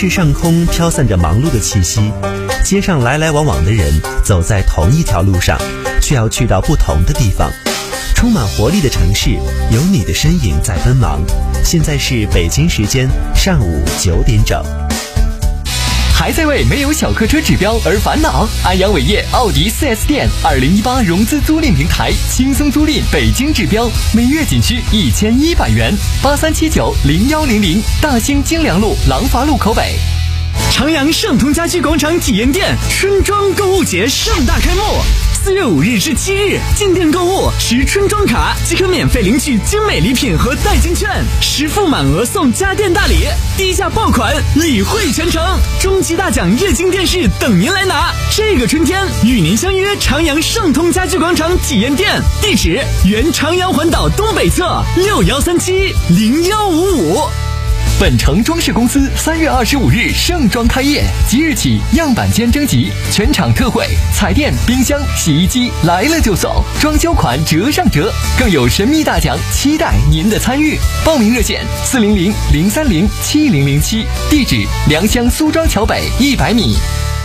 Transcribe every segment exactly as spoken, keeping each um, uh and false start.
市上空飘散着忙碌的气息，街上来来往往的人走在同一条路上，却要去到不同的地方。充满活力的城市，有你的身影在奔忙。现在是北京时间上午九点整。 还在为没有小客车指标而烦恼？安阳伟业奥迪 四 S 店二零一八融资租赁平台，轻松租赁北京指标，每月仅需一千一百元。八三七九零幺零零，大兴京良路廊坊路口北。 长阳盛通家居广场体验店春装购物节盛大开幕，四月五日至七日，进店购物持春装卡即可免费领取精美礼品和代金券，实付满额送家电大礼，低价爆款，礼惠全程，终极大奖液晶电视等您来拿。这个春天与您相约长阳盛通家居广场体验店，地址原长阳环岛东北侧六幺三七零幺五五。 本城装饰公司三月二十五日盛装开业，即日起样板间征集，全场特惠，彩电、冰箱、洗衣机来了就送，装修款折上折，更有神秘大奖，期待您的参与。报名热线四零零零三零七零零七，地址良乡苏庄桥北一百米。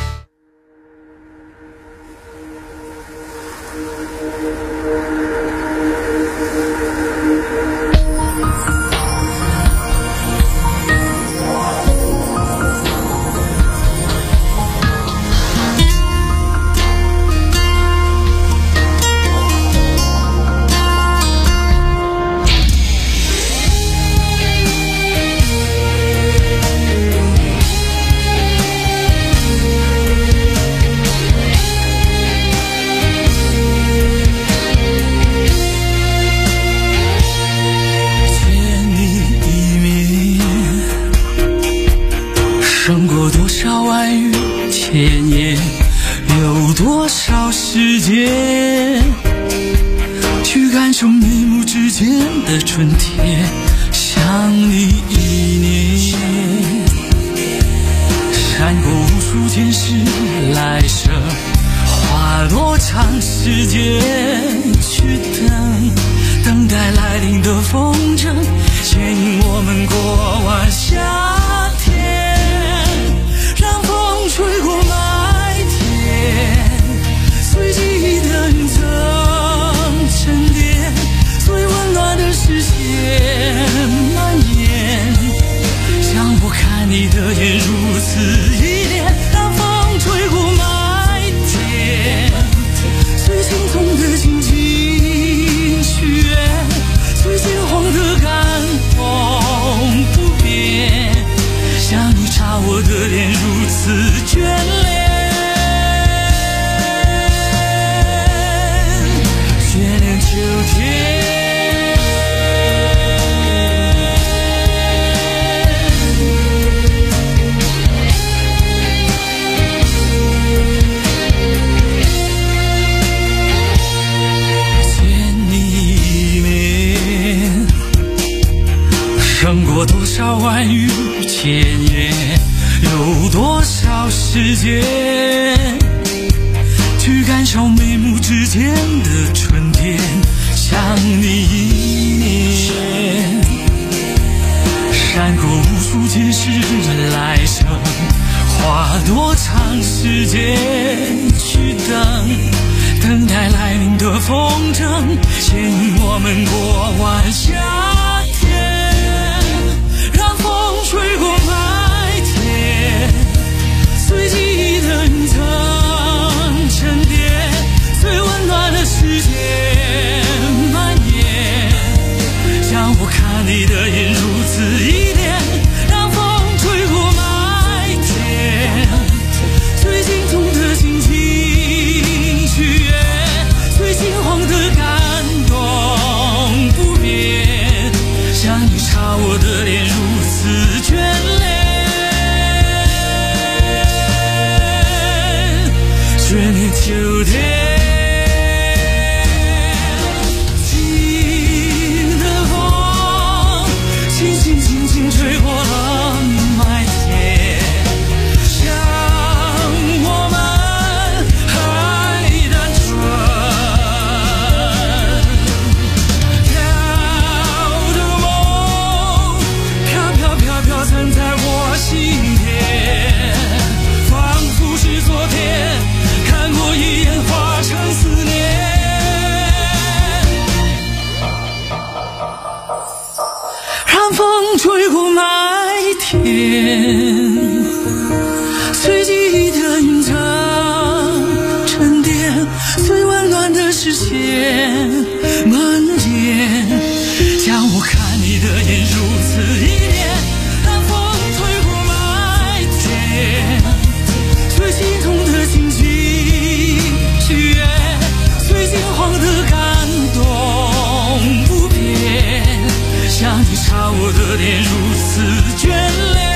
胜过多少万语千言，有多少时间去感受眉目之间的春天，想你一年，闪过无数前世来生，花多长时间去等，等待来临的风筝，牵引我们过完夏吹过麦田，随记忆的云层沉淀，最温暖的视线蔓延，像我看你的眼如此依恋，让风吹过麦田，最心痛的紧紧许愿，最金黄的感动不变，像你插我的脸如此眷恋，眷恋秋天。见你一面，胜过多少万语千言，有多少时间去感受眉目之间的春天，想你一年，闪过无数前世来生，花多长时间去等，等待来临的风筝，牵引我们过完夏天，让风吹过麦田，随记忆的云层沉淀，最温暖的世界蔓延，像我看你的眼如此依恋，让风吹过麦田，最心痛的紧紧许愿，最金黄的感动不变，像你插我的脸如此眷恋，眷恋秋天。静的风轻轻轻轻吹过了麦田，像我们还单纯，飘的梦飘飘飘飘藏在我心田， 视线蔓延，将我看你的眼如此一眼，南风吹过麦田，随心中的荆棘许愿，随心慌的感动不变，像你朝我的脸如此眷恋。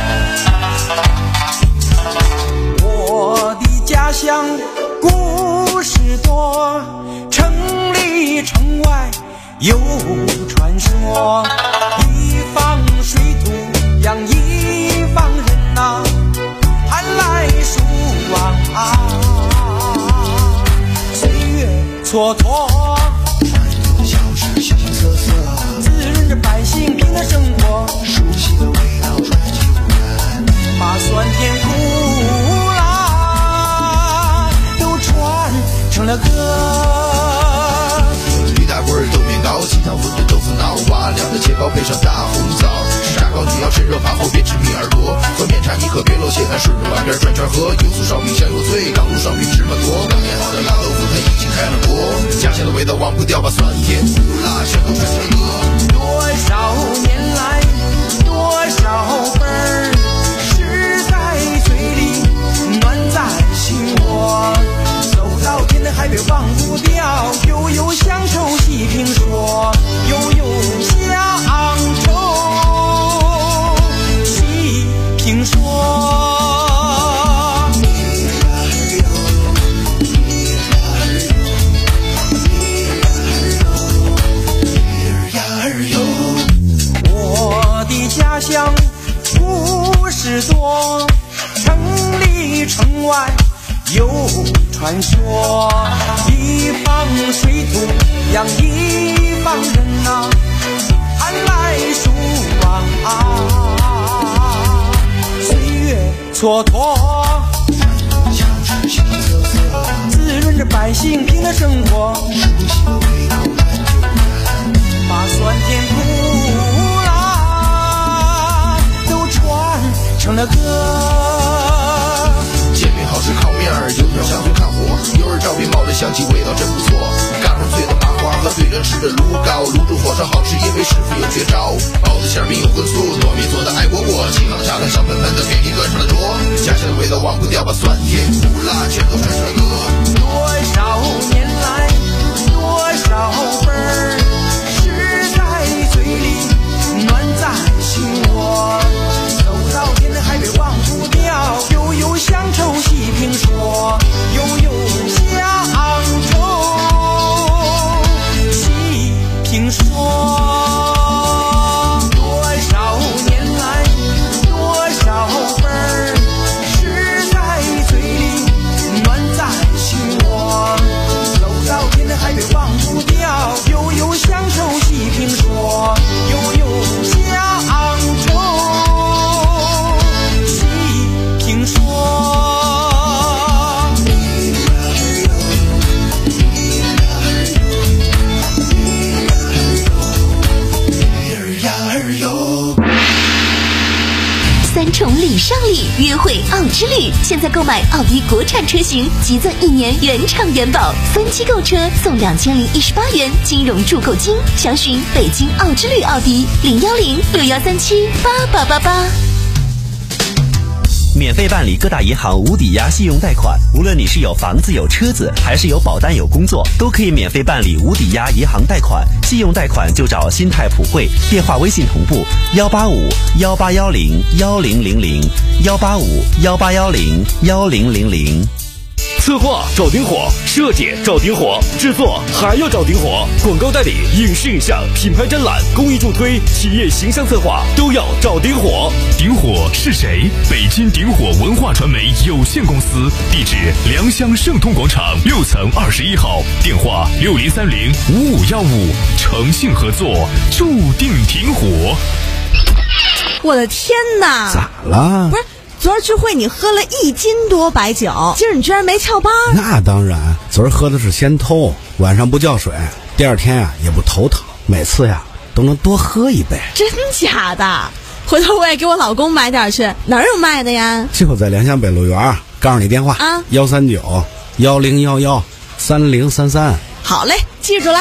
乡故故事多，城里城外有传说，一方水土养一方人呐、啊，寒来暑往啊，岁月蹉跎， 小事形形色色， 滋润着百姓平的生活， 熟悉的味道传起无人， 把酸甜苦辣都传成了歌。 驴打滚豆面糕，鸡汤粉着豆腐脑，瓦凉的切糕配上大红枣，炸糕就要趁热饭后别吃米耳朵，和面茶你可别漏，蟹看顺着碗边转圈喝，油酥烧饼香油脆，刚炉烧饼芝麻多，刚腌好的辣豆腐它已经开了锅，家乡的味道忘不掉，把酸甜苦辣全都传成歌。 多少年来，多少份儿诗在嘴里，暖在心窝。走到天南海北忘不掉，悠悠乡愁细评说，悠悠乡愁细评说。家乡故事多，城里城外有传说，一方水土养一方人呐、啊，寒来暑往啊，岁月蹉跎， 小事形形色色， 滋润着百姓平的生活， 熟悉的味道传就传， 把酸甜苦成了歌。 煎饼好吃烤面儿，油条香脆看火，油儿照饼冒着香气，味道真不错。嘎嘣脆的麻花和对着吃的炉糕，炉中火烧好吃，因为师傅有绝招。包子馅饼有荤素，糯米做的爱国锅，清朗的茶汤香喷喷的，给你端上了桌。家乡的味道忘不掉，把酸甜苦辣全都传成了歌。 多少年来，多少份儿诗在嘴里，暖在心窝。到天南海北忘不掉，悠悠乡愁细评说，悠悠乡愁细评说。多少年来，多少份儿诗在嘴里，暖在心窝。走到天南海北忘不掉，悠悠乡愁细评说，悠悠乡愁听说。 三重礼尚礼，约会奥之旅，现在购买奥迪国产车型，即赠一年原厂原保，分期购车送两千零一十八元金融住购金。详询北京奥之旅奥迪零幺零六幺三七八八八八。 免费办理各大银行无抵押信用贷款，无论你是有房子有车子，还是有保单有工作，都可以免费办理无抵押银行贷款。信用贷款就找新泰普惠，电话微信同步幺八五幺八幺零幺零零零幺八五幺八幺零幺零零零。 策划找顶火，设计找顶火，制作还要找顶火，广告代理、影视影像、品牌展览、公益助推、企业形象策划都要找顶火。 顶火是谁？北京顶火文化传媒有限公司，地址良乡盛通广场六层二十一号，电话六零三零五五幺五，诚信合作，注定挺火。 我的天哪！ 咋了？ 不是。昨儿聚会你喝了一斤多白酒，今儿你居然没翘班？ 那当然，昨儿喝的是先偷，晚上不叫水，第二天呀、啊、也不头疼，每次呀都能多喝一杯。 真假的？回头我也给我老公买点去，哪儿有卖的呀？ 就在良乡北路园，告诉你电话啊，幺三九幺零幺幺三零三三。 好嘞，记住了。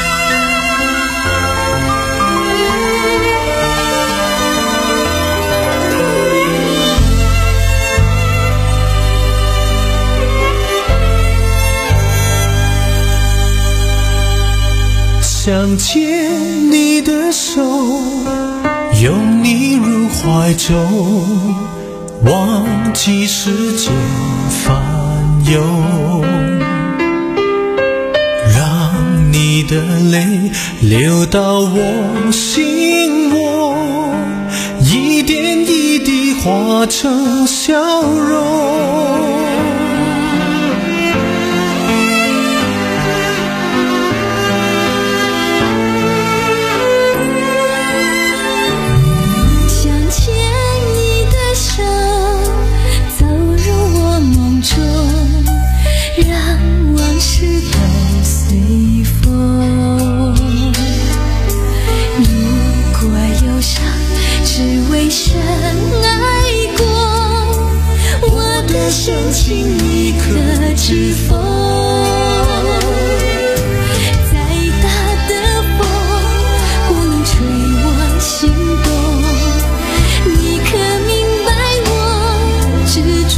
想牵你的手，拥你入怀中，忘记世间烦忧。 的泪流到我心窝，一点一滴化成笑容。 深情你可知否？再大的风不能吹我心动，你可明白我执着？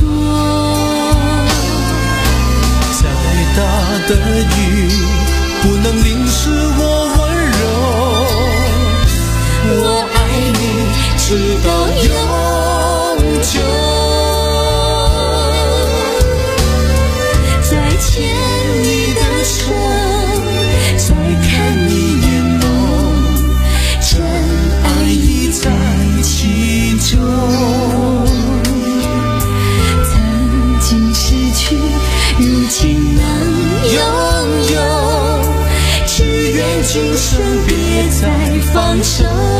再大的雨不能淋湿我温柔，我爱你直到永久。牵你的手，再看你眼眸，真爱已在其中。 曾经失去，如今能拥有，只愿今生别再放手。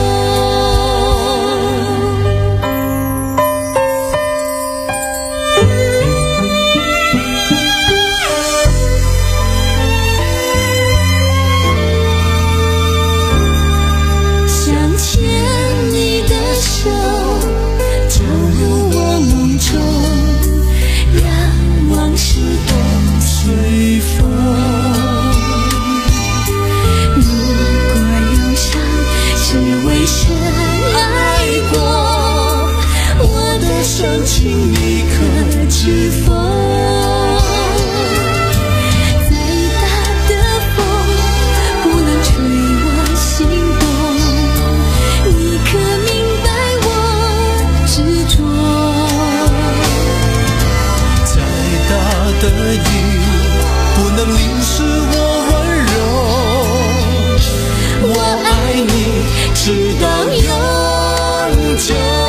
直到永久，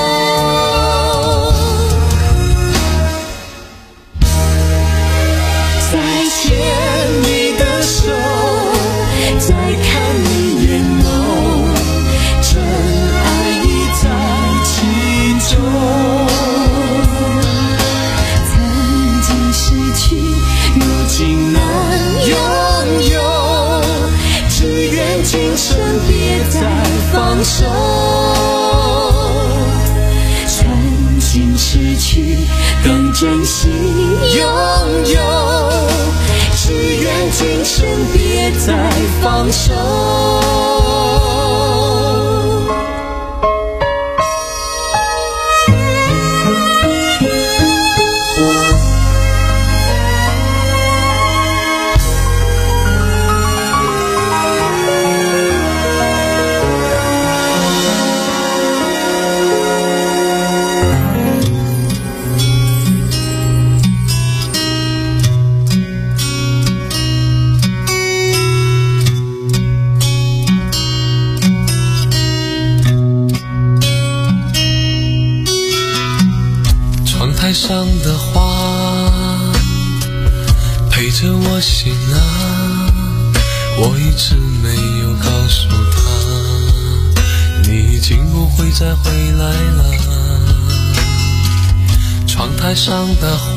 再牵你的手，再看你眼眸，真爱已在其中。 曾经失去，如今能拥有，只愿今生别再放手。曾经失去，更珍惜拥有，只愿今生别再放手。 台上的花陪着我醒啊，我一直没有告诉他，你已经不会再回来了。窗台上的花，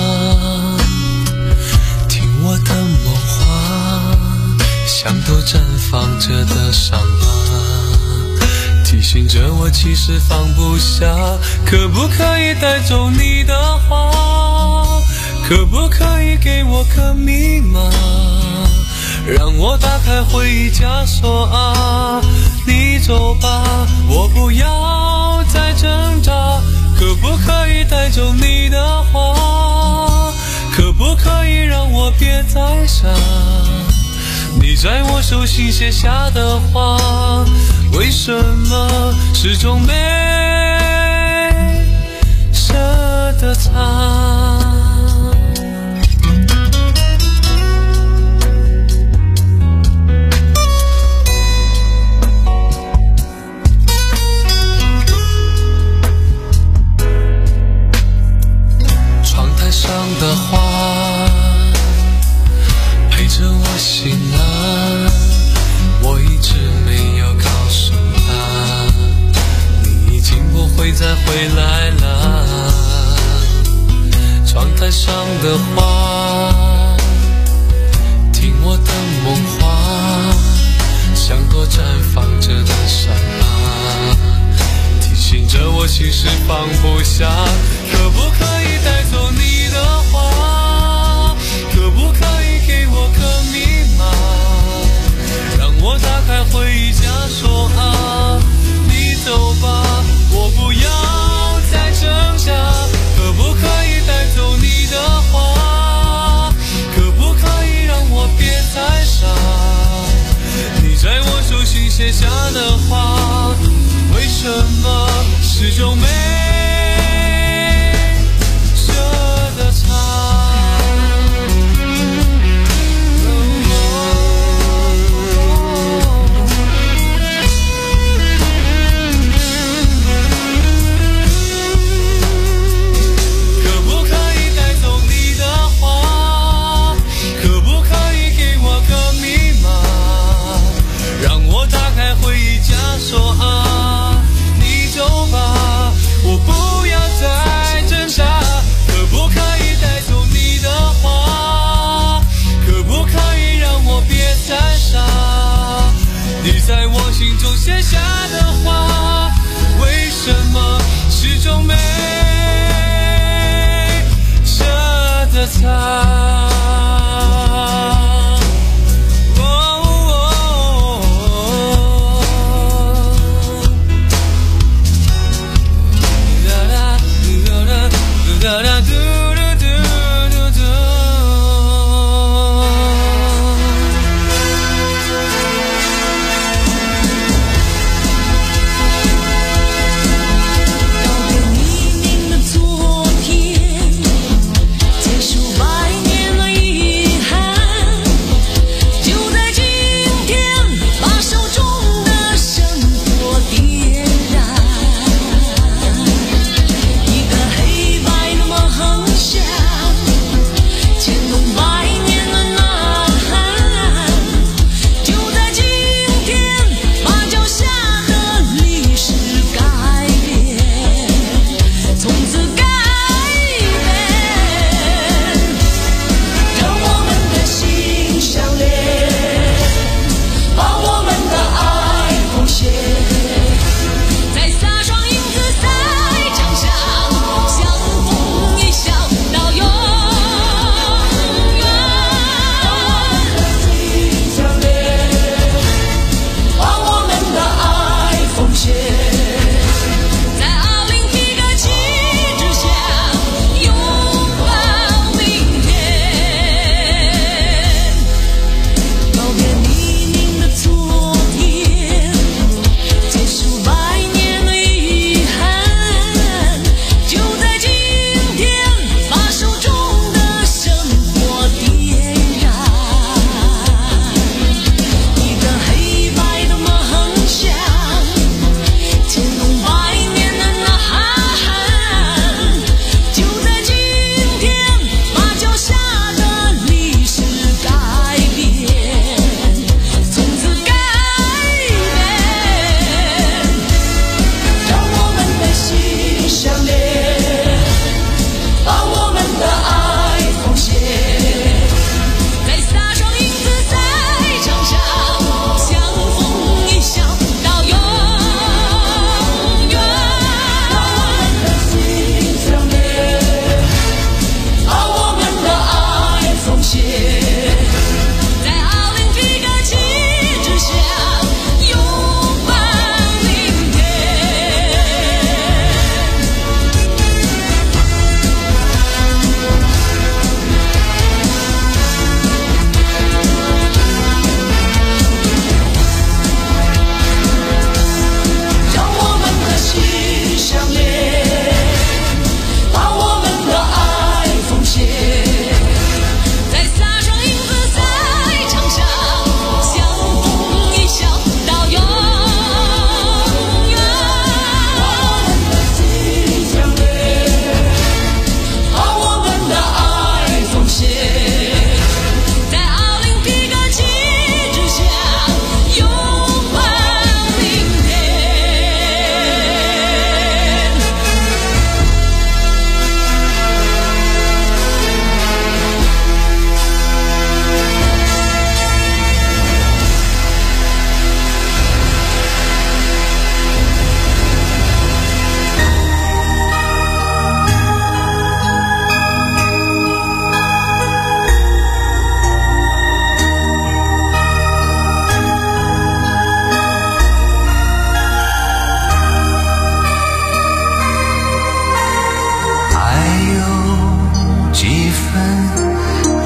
听我的梦话，像朵绽放着的伤疤，提醒着我其实放不下。可不可以带走你的话？可不可以给我个密码，让我打开回忆枷锁啊？你走吧，我不要再挣扎。可不可以带走你的话？可不可以让我别再傻？你在我手心写下的话，为什么始终没舍得擦？ 会再回来了。窗台上的花，听我的梦话，像朵绽放着的山芭，提醒着我其实放不下。可不可以带走你的话？可不可以给我个密码？让我打开回忆夹说啊，你走吧，我不要再挣扎。可不可以带走你的话？可不可以让我别再傻？你在我手心写下的话，为什么始终没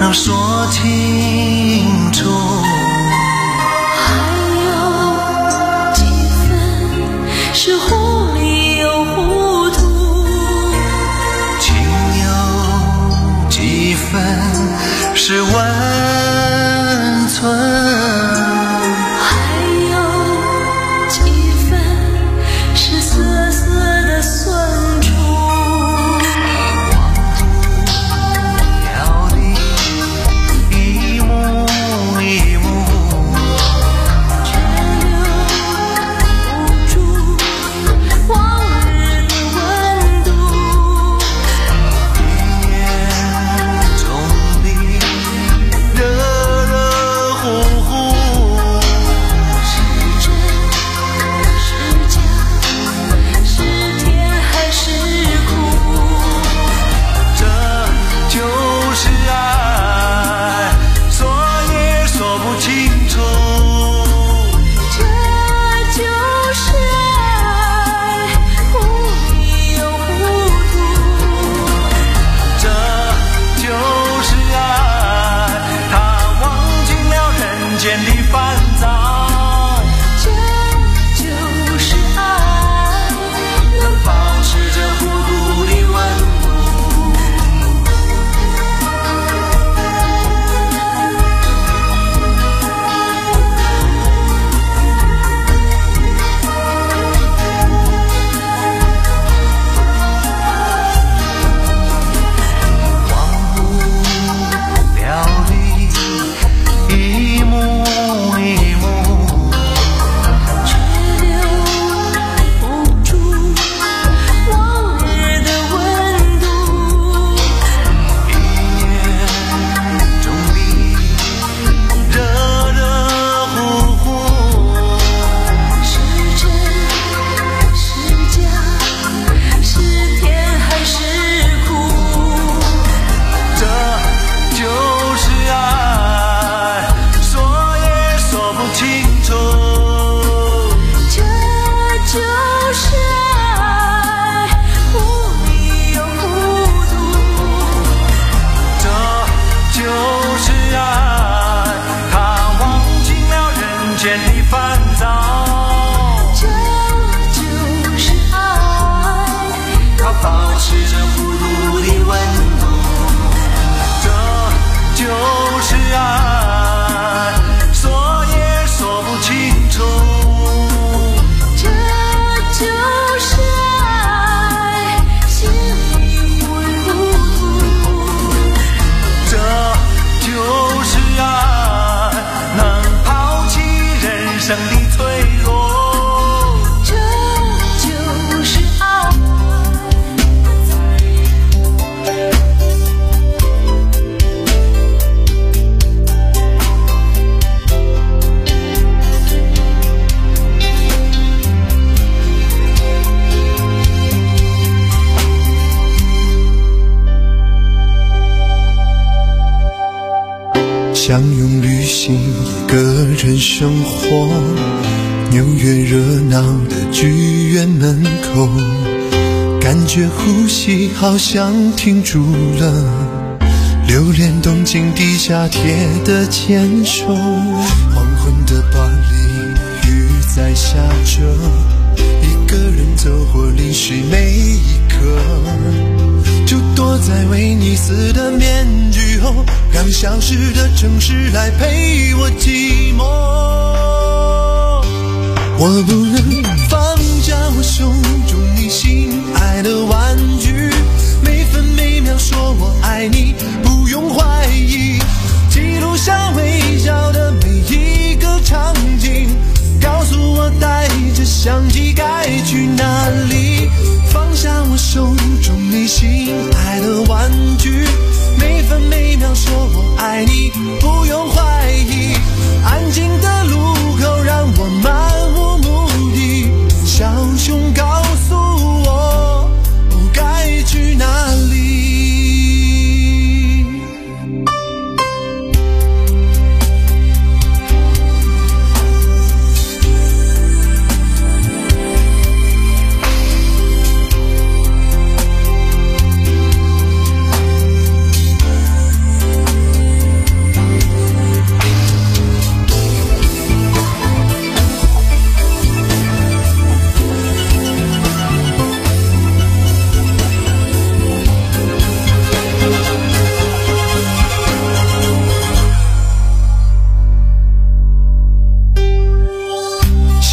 要说清楚。 还有几分是糊里又糊涂， 情有几分是温存， 相拥旅行，一个人生活，纽约热闹的剧院门口，感觉呼吸好像停住了，留恋东京地下铁的牵手，黄昏的巴黎，雨在下着，一个人走过历史每一刻，就躲在威尼斯的面具后，让消失的城市来陪我寂寞。我不能放下我手中你心爱的玩具，每分每秒说我爱你，不用怀疑，记录下微笑的每一个场景，告诉我带着相机该去哪里。放下我手中你心爱的玩具，每分每秒说我爱你，不用怀疑，安静的路口让我漫无目的，小熊告诉我我该去哪里。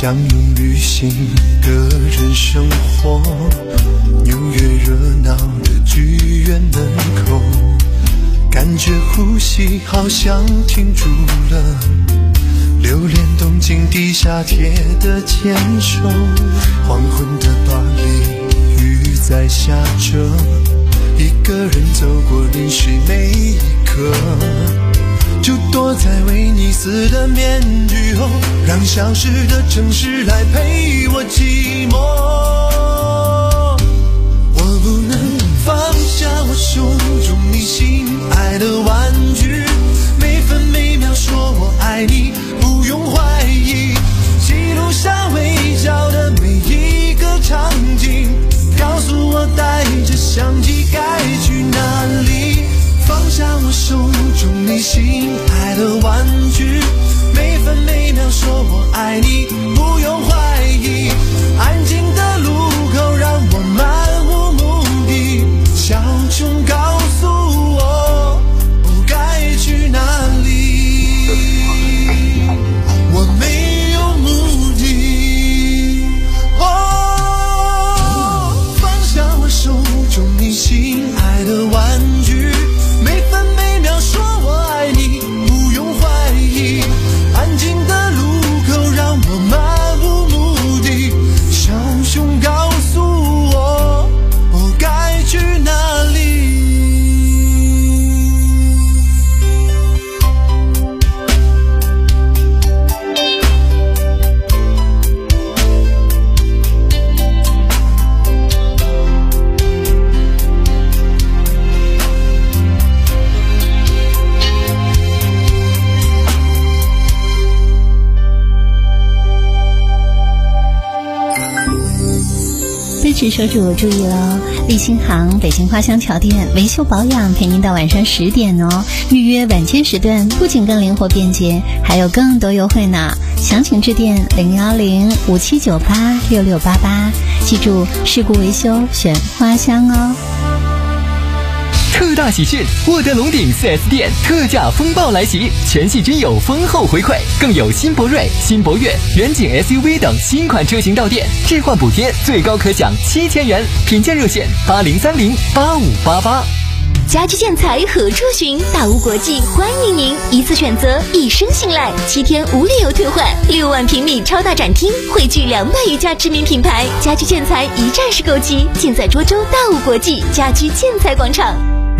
相拥旅行个人生活，纽约热闹的剧院门口，感觉呼吸好像停住了，留恋东京地下铁的坚守，黄昏的巴黎雨在下着，一个人走过临水每一刻，就躲在威尼斯的面具后，让消失的城市来陪我寂寞。我不能放下我手中你心爱的玩具，每分每秒说我爱你，不用怀疑，记录下微笑的每一个场景，告诉我带着相机该去哪里。放下我手中你心爱的玩具，每分每秒说我爱你，不用怀疑，安静的路口让我漫无目的，小熊告诉我我该去哪里，我没有目的。哦，放下我手中你心爱的玩具，每分每秒说我爱你，不用怀疑，安静的路口让我漫无目的，小熊告诉我我该去哪里。 支持车主注意了，立新行北京花乡桥店维修保养陪您到晚上十点哦。预约晚间时段不仅更灵活便捷，还有更多优惠呢。详情致电零幺零五七九八六六八八，记住事故维修选花乡哦。 特大喜讯！沃德龙鼎 四 S 店特价风暴来袭，全系均有丰厚回馈，更有新博瑞、新博越、远景 S U V 等新款车型到店，置换补贴最高可享七千元，品鉴热线八零三零八五八八。 家居建材何处寻？大屋国际欢迎您，一次选择，一生信赖，七天无理由退换，六万平米超大展厅，汇聚两百余家知名品牌，家居建材一站式购机，尽在涿州大屋国际家居建材广场。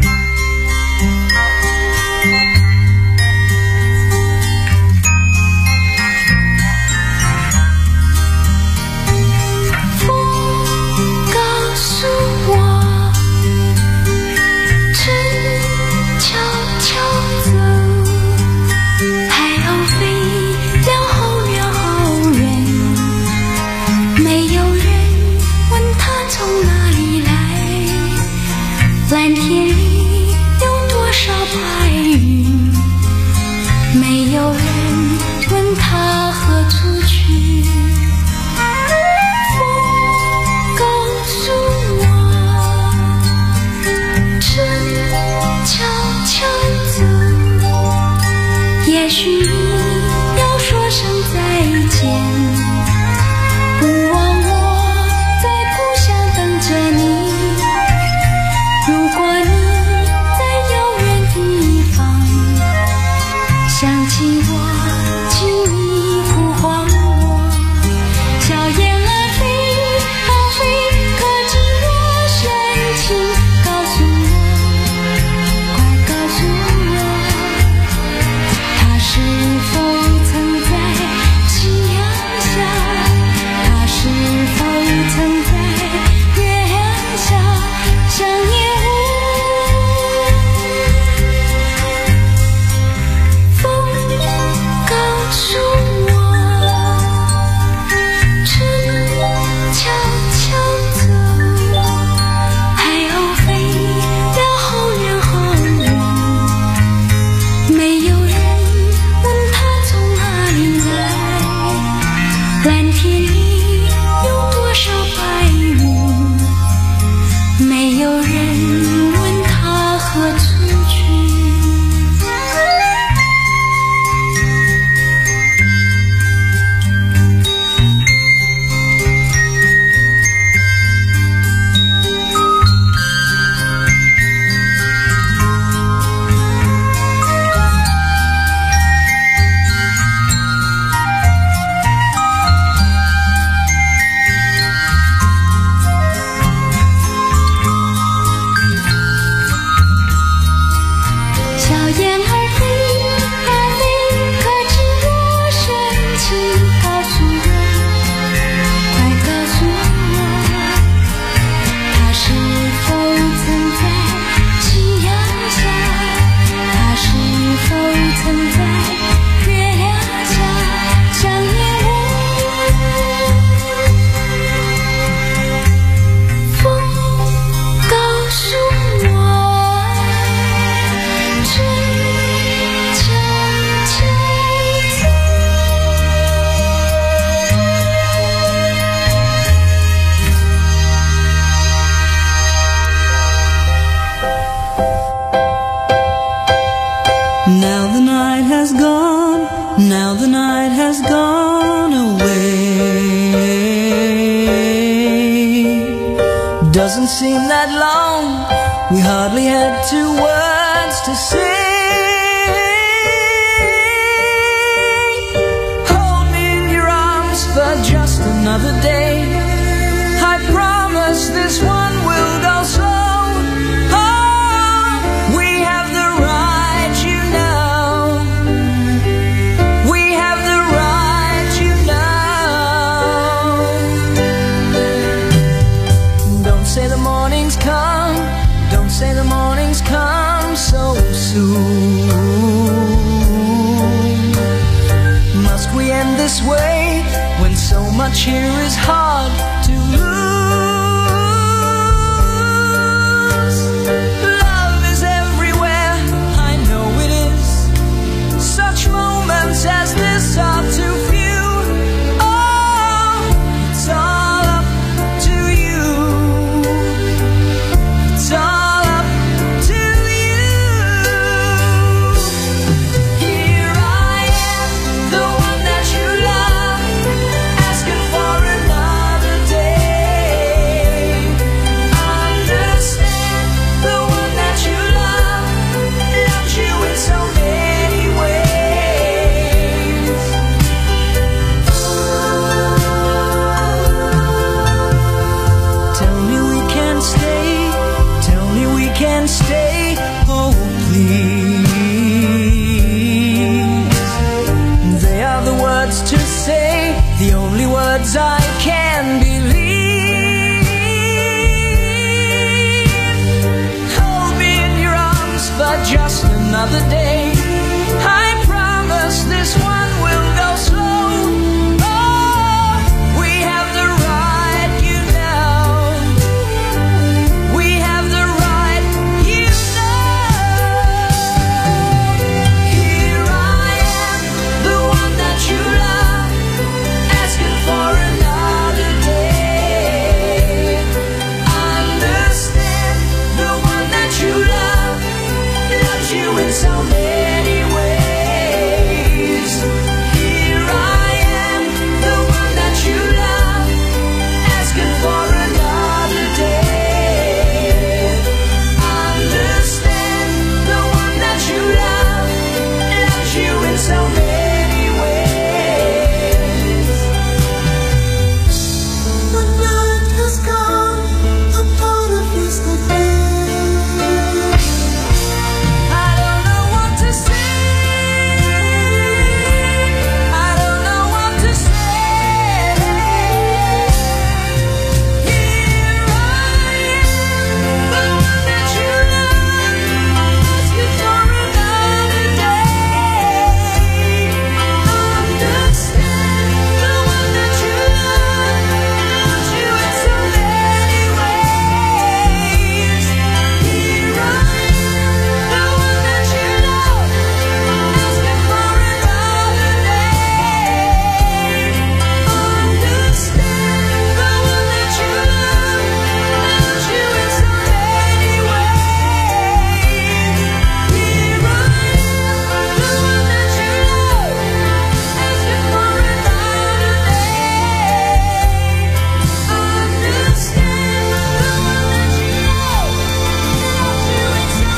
蓝天里有多少白云，没有人问他何处去。风告诉我，春悄悄走，也许你要说声再见，不忘我在故乡等着你。如果你在遥远地方想起我，请你呼唤我。小燕儿飞啊飞，可知我深情？告诉我，快告诉我，它是 Now the night has gone, now the night has gone away. Doesn't seem that long, we hardly had two words to say. Hold me in your arms for just another day. I promise this one will go slow. Say the morning's come so soon. Must we end this way when so much here is hard to lose? Love is everywhere, I know it is. Such moments as this are too few. Oh, it's all up to you. It's all I can believe. Hold me in your arms for just another day. I promise this one will go slow. Oh, we have the right, you know. We have the right, you know. Here I am, the one that you love, asking for another day. Understand, the one that you love loves you in so many ways. Here I am, the one that you love, asking for another day. Understand, the one that you love loves you in so many ways. The night has gone, a part of yesterday. I don't know what to say. I don't know what to say. Here I am, the one that you love, asking for another day. Understand, the one that you love loves you in so many ways. Here I am, the one that you love, asking for another day. Understand, the one that you love loves you in so many ways. Here I am, the one that you love, asking for another day. Understand, the one that you love loves you in so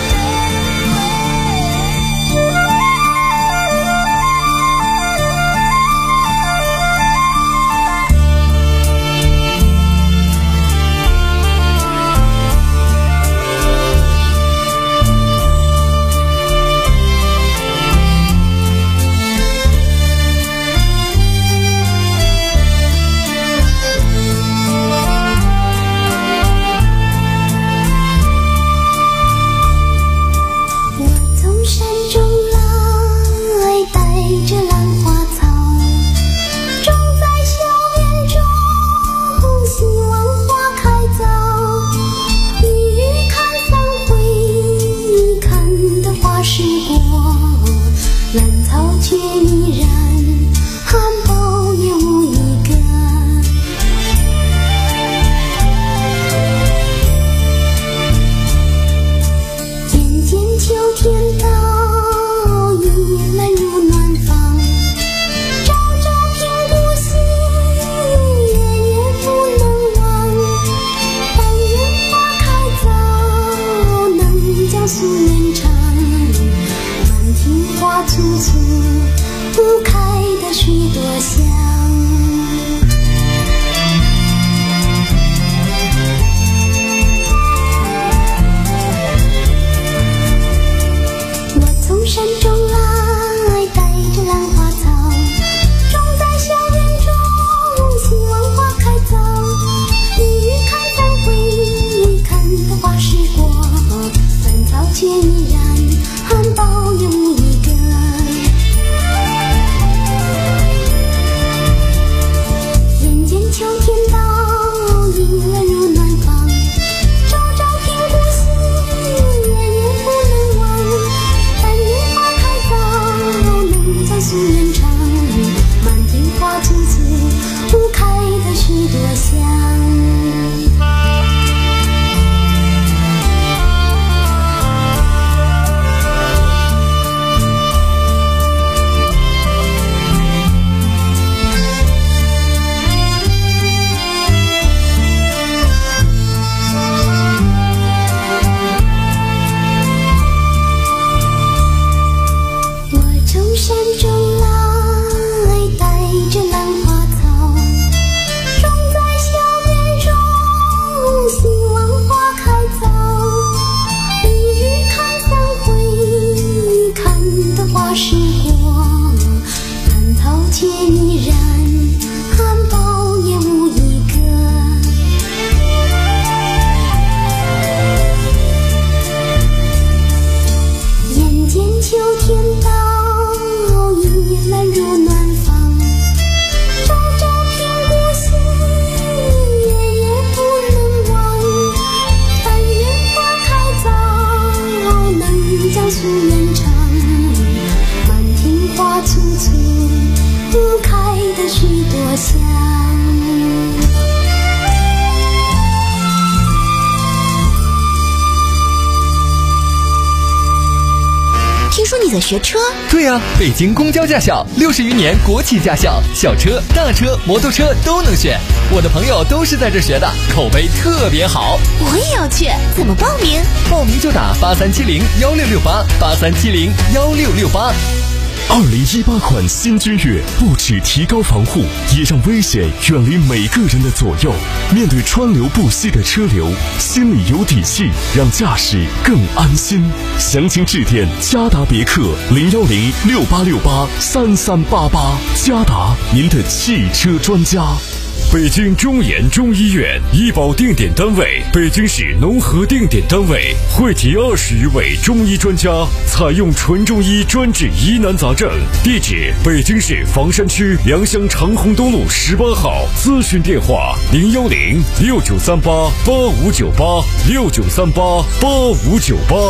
我从山中来，带着兰花草，种在校园中，希望花开早。一日看三回，看得花时过，兰草却依然含苞也无一根。渐渐秋天到， 花簇簇开的许多香。我从山中来，带着兰花草，种在校园中，希望花开早。一日看三回，一看的花时过，烦躁却依然保有一个。人间秋天到，意乱如暖房，朝朝听故事，夜夜不能忘。但愿花开早，能将夙愿长，满天花簇簇开的许多香。山中来，带着兰花草，种在校园中，希望花开早。一日看三回，看得花时过，烦躁却依然含苞也无一个。眼见秋天到，意乱如暖房，朝朝听故事，夜夜不能忘。但愿花开早，能将夙愿长，满天花簇簇开的许多香。 听说你在学车？ 对呀、啊，北京公交驾校六十余年国企驾校，小车、大车、摩托车都能选。我的朋友都是在这学的，口碑特别好。 我也要去，怎么报名？ 报名就打八三七零幺六六八八三七零幺六六八。 二零一八款新君越不只提高防护，也让危险远离每个人的左右。面对川流不息的车流，心里有底气，让驾驶更安心。详情致电嘉达别克零幺零六八六八三三八八。嘉达，您的汽车专家。 北京中研中医院医保定点单位，北京市农合定点单位，汇集二十余位中医专家，采用纯中医专治疑难杂症。地址：北京市房山区良乡长虹东路十八号。咨询电话：零幺零六九三八八五九八六九三八八五九八。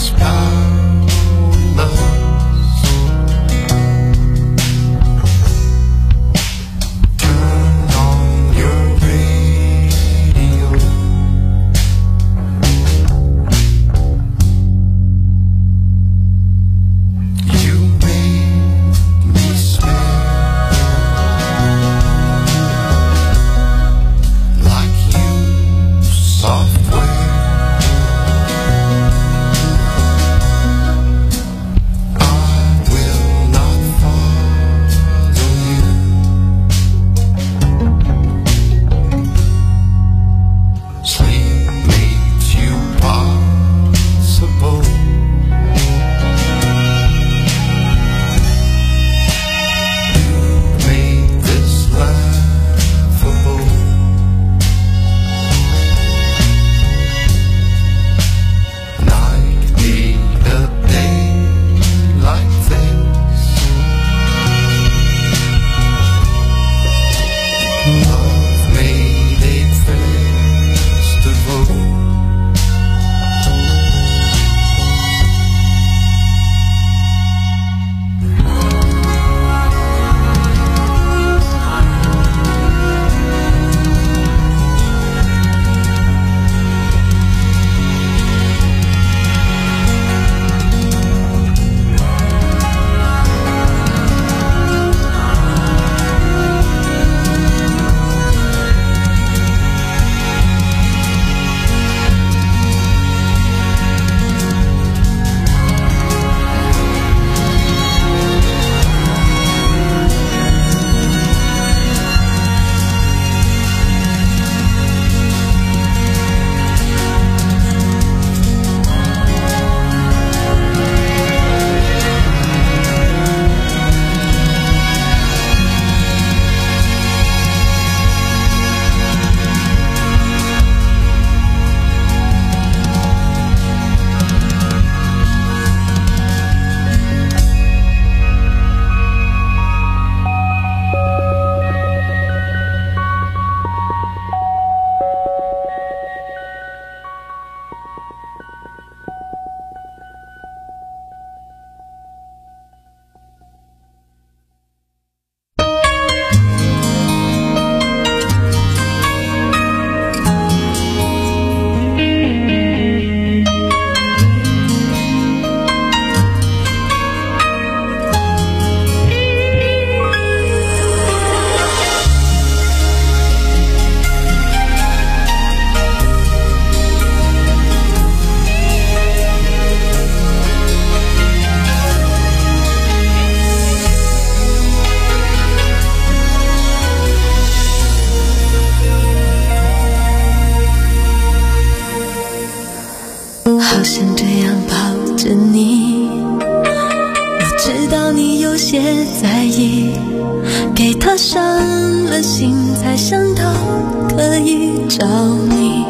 好想这样抱着你，我知道你有些在意，给他伤了心才想到可以找你。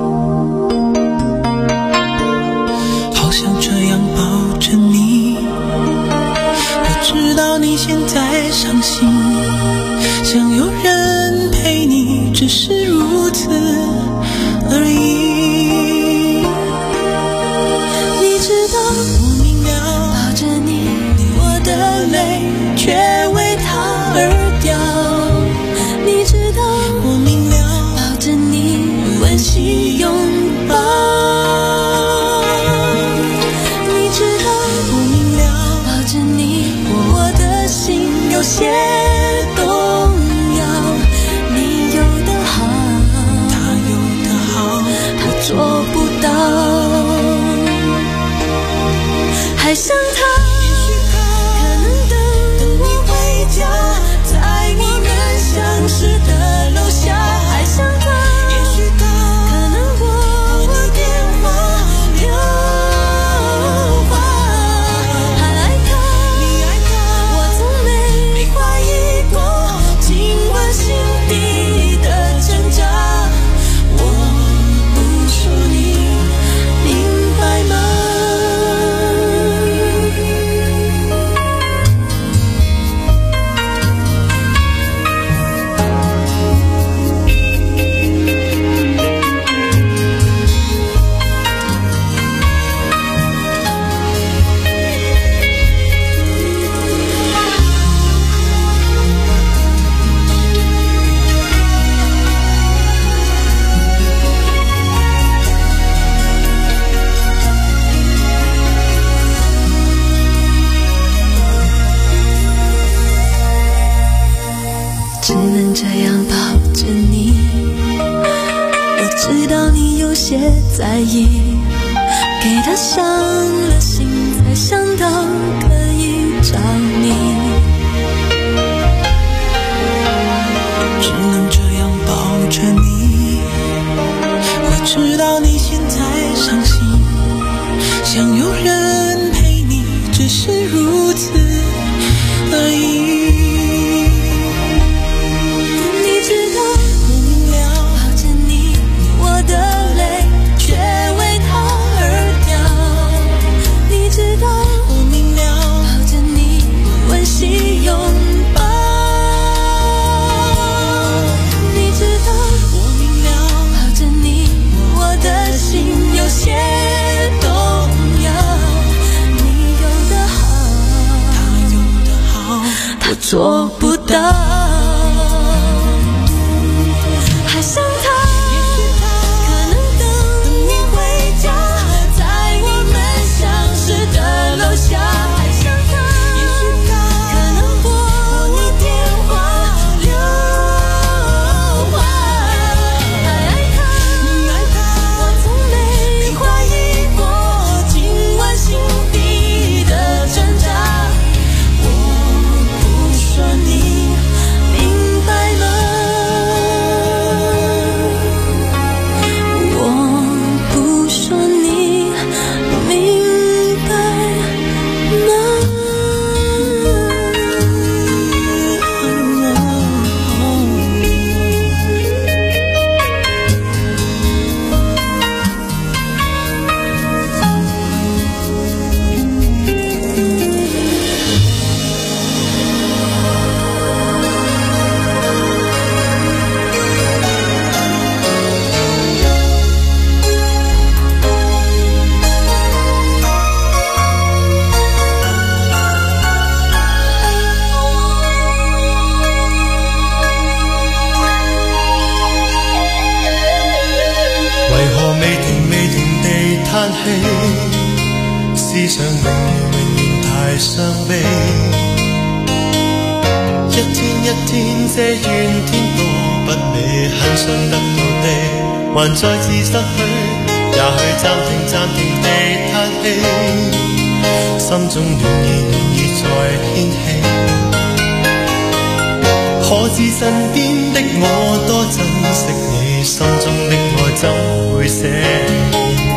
好想这样抱着你，我知道你现在伤心，想有人陪你，只是如此而已。我明了，抱着你，我的泪却为他而掉。你知道，我明了，抱着你，温馨拥抱。你知道，我明了，抱着你，我的心有些动摇。你有的好，他有的好，他做不到。还想他，可能等你回家，在我们相识的楼下。还想他，可能拨我电话留话。还爱他，我从没怀疑过，尽管心底的挣扎。我不说你明白吗？ 他伤了心，才想到可以找你， 只能这样抱着你。我知道你现在伤心，想有人陪你，只是如此而已。 你知道我明了，抱着你，我的泪却为他而掉。你知道我明了， 抱着你，温习拥抱。你知道我明了， 抱着你，我的心有些动摇。你有的好， 他有的好， 他做不到。还想他，可能等你回家，在我们相识的楼下。还想他，可能拨你电话留话。还爱他，我从没怀疑过今晚心底的挣扎。我不说你明白吗？我不说你明白為何未停未停地嘆氣，思想永遠永遠太傷悲。一天一天這怨天都不美，很想得到的還再次失去，也許暫停暫停地嘆氣，心中暖意暖意再掀起。可知身邊的我多珍惜你，心中的愛怎會捨棄？